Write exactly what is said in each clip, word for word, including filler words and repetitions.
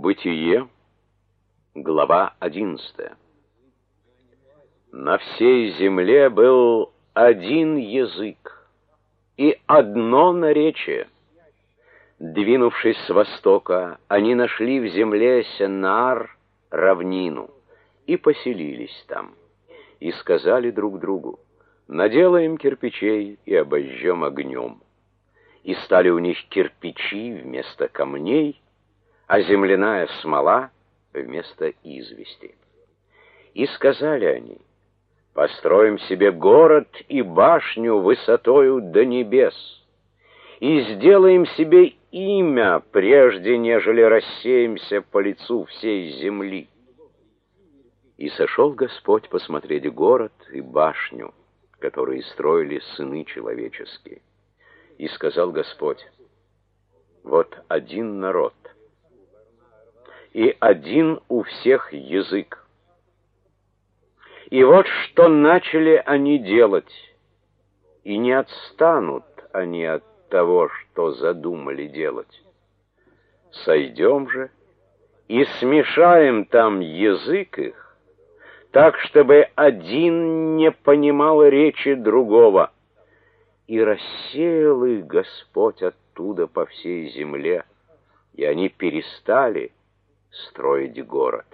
Бытие, глава одиннадцатая. На всей земле был один язык и одно наречие. Двинувшись с востока, они нашли в земле Сенаар равнину и поселились там. И сказали друг другу: наделаем кирпичей и обожжем огнем. И стали у них кирпичи вместо камней, а земляная смола вместо извести. И сказали они: построим себе город и башню высотою до небес, и сделаем себе имя, прежде нежели рассеемся по лицу всей земли. И сошел Господь посмотреть город и башню, которые строили сыны человеческие. И сказал Господь: вот один народ, и один у всех язык. И вот что начали они делать, и не отстанут они от того, что задумали делать. Сойдем же и смешаем там язык их, так, чтобы один не понимал речи другого. И рассеял их Господь оттуда по всей земле, и они перестали строить город.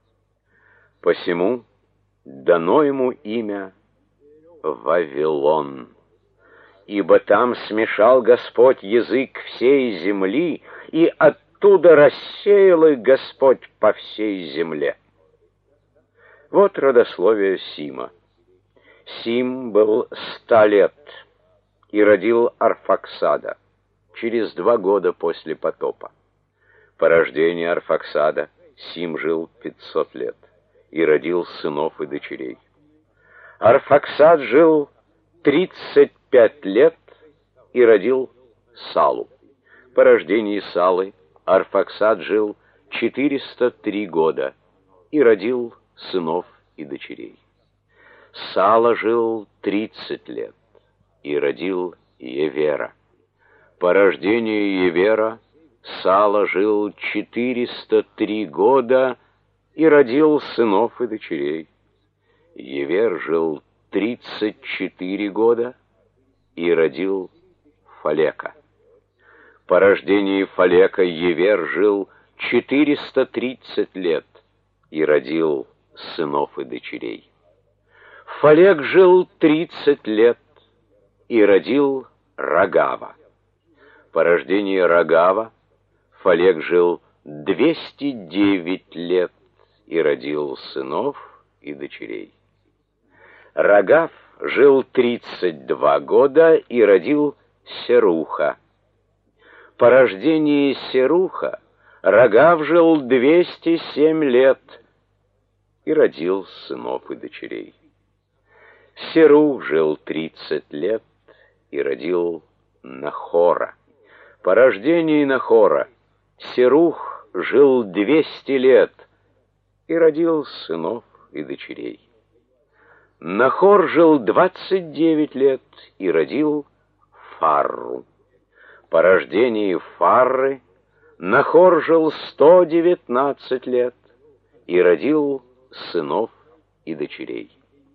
Посему дано ему имя Вавилон, ибо там смешал Господь язык всей земли, и оттуда рассеял их Господь по всей земле. Вот родословие Сима. Сим был ста лет и родил Арфаксада через два года после потопа. По рождении Арфаксада Сим жил пятьсот лет и родил сынов и дочерей. Арфаксад жил тридцать пять лет и родил Салу. По рождении Салы Арфаксад жил четыреста три года и родил сынов и дочерей. Сала жил тридцать лет и родил Евера. По рождению Евера Сала жил четыреста три года и родил сынов и дочерей. Евер жил тридцать четыре года и родил Фалека. По рождении Фалека Евер жил четыреста тридцать лет и родил сынов и дочерей. Фалек жил тридцать лет и родил Рагава. По рождении Рагава Фалек жил двести девять лет и родил сынов и дочерей. Рагав жил тридцать два года и родил Серуха. По рождении Серуха Рагав жил двести семь лет и родил сынов и дочерей. Серух жил тридцать лет и родил Нахора. По рождении Нахора Серух жил двести лет и родил сынов и дочерей. Нахор жил двадцать девять лет и родил Фарру. По рождении Фарры Нахор жил сто девятнадцать лет и родил сынов и дочерей.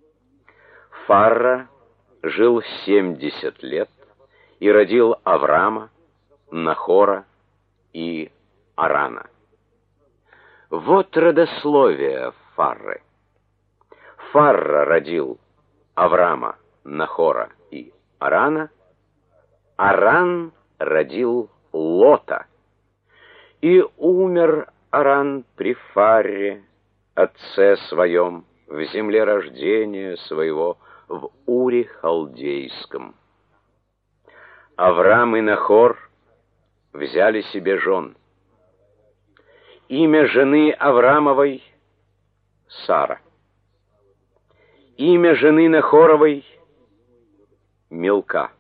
Фарра жил семьдесят лет и родил Аврама, Нахора и Арана. Вот родословие Фарры. Фарра родил Аврама, Нахора и Арана. Аран родил Лота. И умер Аран при Фарре, отце своем, в земле рождения своего, в Уре Халдейском. Аврам и Нахор взяли себе жен. Имя жены Аврамовой — Сара. Имя жены Нахоровой — Милка.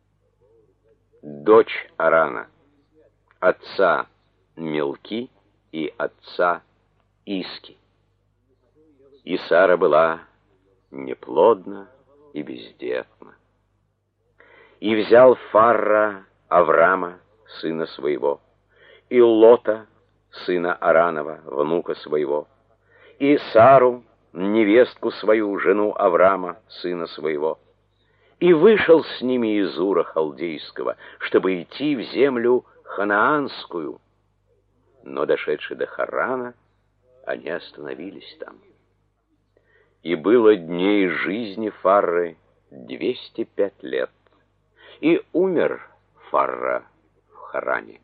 Дочь Арана, отца Милки и отца Иски. И Сара была неплодна и бездетна. И взял Фарра Аврама, сына своего, и Лота, сына Аранова, внука своего, и Сару, невестку свою, жену Аврама, сына своего, и вышел с ними из Ура Халдейского, чтобы идти в землю ханаанскую. Но, дошедшие до Харана, они остановились там. И было дней жизни Фарры двести пять лет, и умер Фарра в Харане.